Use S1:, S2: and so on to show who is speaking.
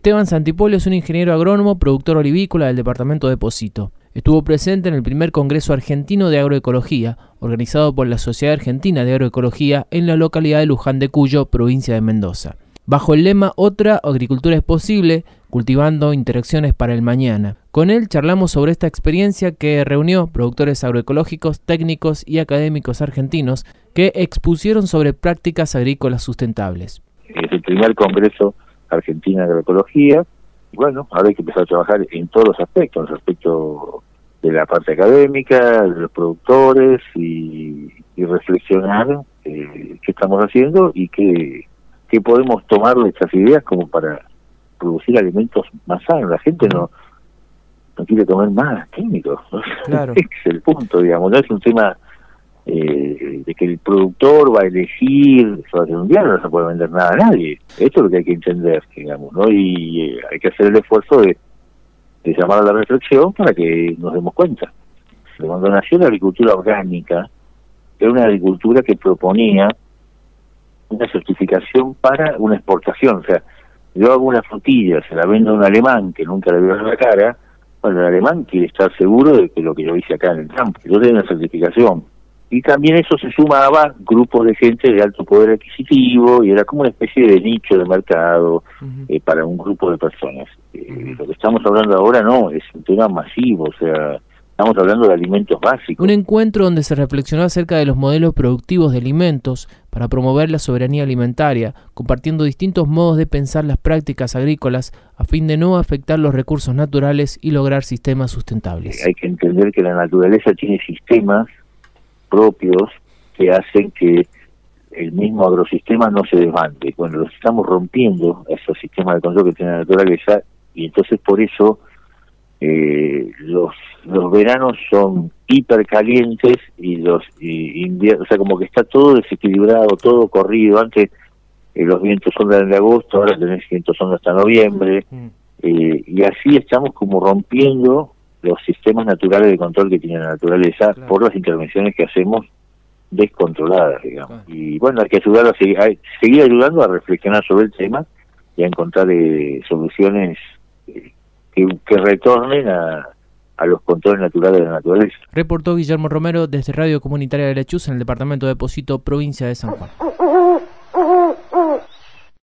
S1: Esteban Santipolio es un ingeniero agrónomo, productor olivícola del departamento de Pocito. Estuvo presente en el primer Congreso Argentino de Agroecología, organizado por la Sociedad Argentina de Agroecología en la localidad de Luján de Cuyo, provincia de Mendoza. Bajo el lema Otra agricultura es posible, cultivando interacciones para el mañana. Con él charlamos sobre esta experiencia que reunió productores agroecológicos, técnicos y académicos argentinos que expusieron sobre prácticas agrícolas sustentables.
S2: Es el primer Congreso Argentina de Agroecología. Bueno, ahora hay que empezar a trabajar en todos los aspectos, de la parte académica, de los productores y reflexionar qué estamos haciendo y qué podemos tomar de estas ideas como para producir alimentos más sanos. La gente no quiere comer más químicos, ¿no?
S1: Claro.
S2: Ese es el punto, digamos, no es un tema de que el productor va a elegir, un día no se puede vender nada a nadie. Esto es lo que hay que entender, digamos, ¿no? Y hay que hacer el esfuerzo de llamar a la reflexión para que nos demos cuenta. Cuando nació la agricultura orgánica, era una agricultura que proponía una certificación para una exportación. O sea, yo hago una frutilla, se la vendo a un alemán que nunca le veo la cara. Bueno, el alemán quiere estar seguro de que lo que yo hice acá en el campo, yo tengo una certificación. Y también eso se sumaba grupos de gente de alto poder adquisitivo y era como una especie de nicho de mercado para un grupo de personas. Lo que estamos hablando ahora no, es un tema masivo, o sea, estamos hablando de alimentos básicos.
S1: Un encuentro donde se reflexionó acerca de los modelos productivos de alimentos para promover la soberanía alimentaria, compartiendo distintos modos de pensar las prácticas agrícolas a fin de no afectar los recursos naturales y lograr sistemas sustentables.
S2: Hay que entender que la naturaleza tiene sistemas propios que hacen que el mismo agrosistema no se desbande. Bueno, los estamos rompiendo, esos sistemas de control que tiene la naturaleza, y entonces por eso los veranos son hipercalientes y los inviernos, o sea, como que está todo desequilibrado, todo corrido. Antes los vientos son de agosto, ahora tenés vientos son hasta noviembre, y así estamos como rompiendo los sistemas naturales de control que tiene la naturaleza, claro, por las intervenciones que hacemos descontroladas, digamos. Claro. Y bueno, hay que ayudar a seguir ayudando a reflexionar sobre el tema y a encontrar soluciones que retornen a los controles naturales de la naturaleza.
S1: Reportó Guillermo Romero desde Radio Comunitaria de Lechús en el departamento de Pocito, provincia de San Juan.